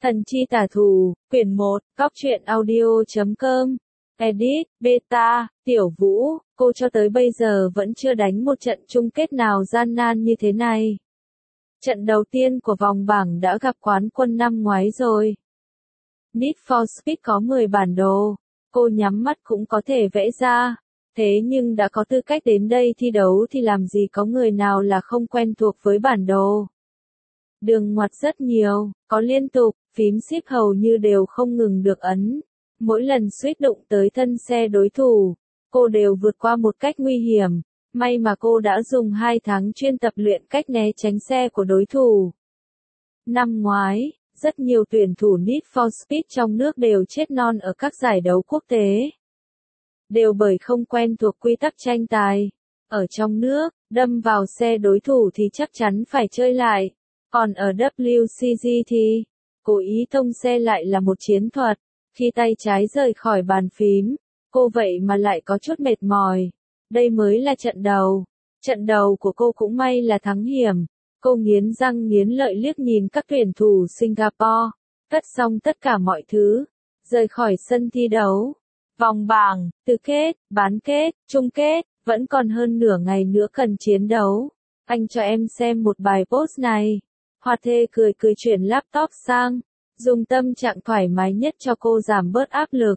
Thần chi tả thủ, quyển 1, Cóc truyện audio.com, edit, beta, Tiểu Vũ, cô cho tới bây giờ vẫn chưa đánh một trận chung kết nào gian nan như thế này. Trận đầu tiên của vòng bảng đã gặp quán quân năm ngoái rồi. Need for Speed có 10 bản đồ, cô nhắm mắt cũng có thể vẽ ra. Thế nhưng đã có tư cách đến đây thi đấu thì làm gì có người nào là không quen thuộc với bản đồ. Đường ngoặt rất nhiều, có liên tục, phím shift hầu như đều không ngừng được ấn. Mỗi lần suýt đụng tới thân xe đối thủ, cô đều vượt qua một cách nguy hiểm. May mà cô đã dùng 2 tháng chuyên tập luyện cách né tránh xe của đối thủ. Năm ngoái, rất nhiều tuyển thủ Need for Speed trong nước đều chết non ở các giải đấu quốc tế. Đều bởi không quen thuộc quy tắc tranh tài. Ở trong nước, đâm vào xe đối thủ thì chắc chắn phải chơi lại. Còn ở WCG thì, cố ý thông xe lại là một chiến thuật. Khi tay trái rời khỏi bàn phím, cô vậy mà lại có chút mệt mỏi. Đây mới là trận đầu. Trận đầu của cô cũng may là thắng hiểm. Cô nghiến răng nghiến lợi liếc nhìn các tuyển thủ Singapore. Cất xong tất cả mọi thứ. Rời khỏi sân thi đấu. Vòng bảng, tứ kết, bán kết, chung kết, vẫn còn hơn nửa ngày nữa cần chiến đấu. Anh cho em xem một bài post này. Hoa Thê cười cười chuyển laptop sang, dùng tâm trạng thoải mái nhất cho cô giảm bớt áp lực.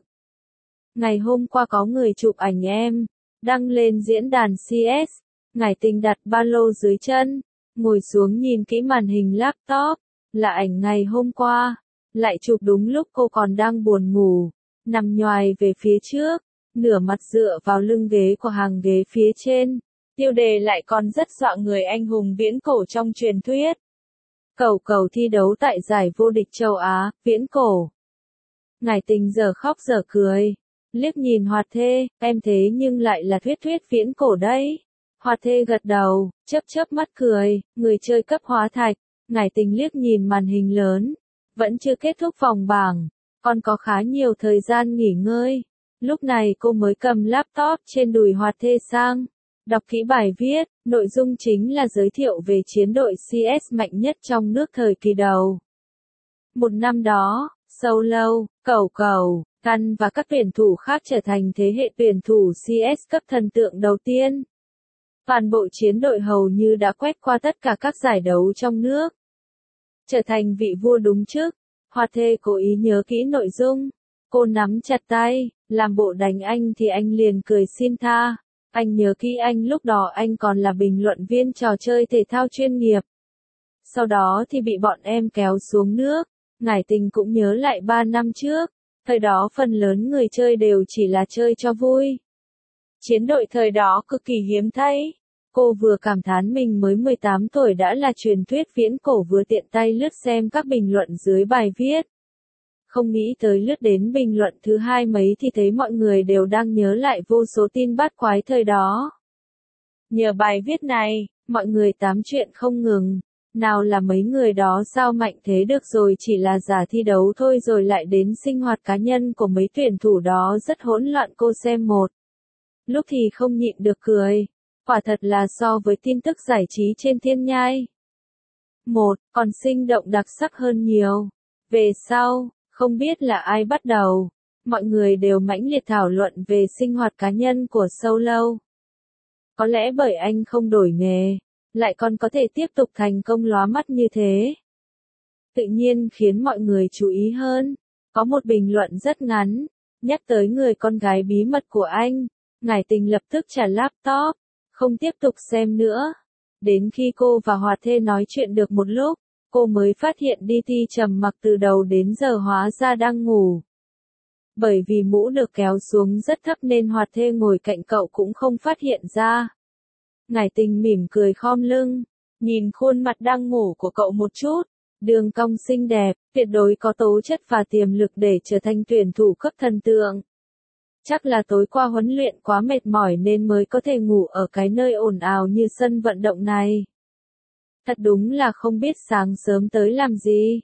Ngày hôm qua có người chụp ảnh em, đăng lên diễn đàn CS, Ngải Tình đặt ba lô dưới chân, ngồi xuống nhìn kỹ màn hình laptop, là ảnh ngày hôm qua, lại chụp đúng lúc cô còn đang buồn ngủ, nằm nhoài về phía trước, nửa mặt dựa vào lưng ghế của hàng ghế phía trên. Tiêu đề lại còn rất dọa người, anh hùng viễn cổ trong truyền thuyết. Cầu cầu thi đấu tại giải vô địch châu Á, viễn cổ. Ngải Tình giờ khóc giờ cười, liếc nhìn Hoa Thê, em thế nhưng lại là thuyết viễn cổ đấy. Hoa Thê gật đầu, chớp mắt cười, người chơi cấp hóa thạch. Ngải Tình liếc nhìn màn hình lớn, vẫn chưa kết thúc vòng bảng, còn có khá nhiều thời gian nghỉ ngơi. Lúc này cô mới cầm laptop trên đùi Hoa Thê sang. Đọc kỹ bài viết, nội dung chính là giới thiệu về chiến đội CS mạnh nhất trong nước thời kỳ đầu. Một năm đó, Solo, Cầu Cầu, Căn và các tuyển thủ khác trở thành thế hệ tuyển thủ CS cấp thần tượng đầu tiên. Toàn bộ chiến đội hầu như đã quét qua tất cả các giải đấu trong nước. Trở thành vị vua đúng chức, Hoa Thê cố ý nhớ kỹ nội dung. Cô nắm chặt tay, làm bộ đánh anh thì anh liền cười xin tha. Anh nhớ kỹ anh lúc đó anh còn là bình luận viên trò chơi thể thao chuyên nghiệp. Sau đó thì bị bọn em kéo xuống nước. Ngải Tình cũng nhớ lại 3 năm trước. Thời đó phần lớn người chơi đều chỉ là chơi cho vui. Chiến đội thời đó cực kỳ hiếm thấy. Cô vừa cảm thán mình mới 18 tuổi đã là truyền thuyết viễn cổ, vừa tiện tay lướt xem các bình luận dưới bài viết. Không nghĩ tới lướt đến bình luận thứ 2 mấy thì thấy mọi người đều đang nhớ lại vô số tin bát quái thời đó. Nhờ bài viết này, mọi người tám chuyện không ngừng. Nào là mấy người đó sao mạnh thế được rồi, chỉ là giả thi đấu thôi, rồi lại đến sinh hoạt cá nhân của mấy tuyển thủ đó rất hỗn loạn. Cô xem một lúc thì không nhịn được cười. Quả thật là so với tin tức giải trí trên Thiên Nhai còn sinh động đặc sắc hơn nhiều. Về sau, không biết là ai bắt đầu, mọi người đều mãnh liệt thảo luận về sinh hoạt cá nhân của Solo. Có lẽ bởi anh không đổi nghề, lại còn có thể tiếp tục thành công lóa mắt như thế. Tự nhiên khiến mọi người chú ý hơn. Có một bình luận rất ngắn, nhắc tới người con gái bí mật của anh. Ngải Tình lập tức trả laptop, không tiếp tục xem nữa. Đến khi cô và Hoa Thê nói chuyện được một lúc, cô mới phát hiện DT trầm mặc từ đầu đến giờ hóa ra đang ngủ. Bởi vì mũ được kéo xuống rất thấp nên Hoa Thê ngồi cạnh cậu cũng không phát hiện ra. Ngải Tình mỉm cười khom lưng, nhìn khuôn mặt đang ngủ của cậu một chút. Đường cong xinh đẹp, tuyệt đối có tố chất và tiềm lực để trở thành tuyển thủ cấp thần tượng. Chắc là tối qua huấn luyện quá mệt mỏi nên mới có thể ngủ ở cái nơi ồn ào như sân vận động này. Thật đúng là không biết sáng sớm tới làm gì.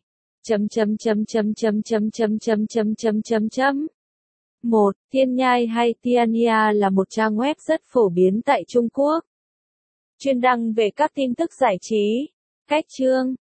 Thiên Nhai hay Tiania là một trang web rất phổ biến tại Trung Quốc. Chuyên đăng về các tin tức giải trí, cách chương,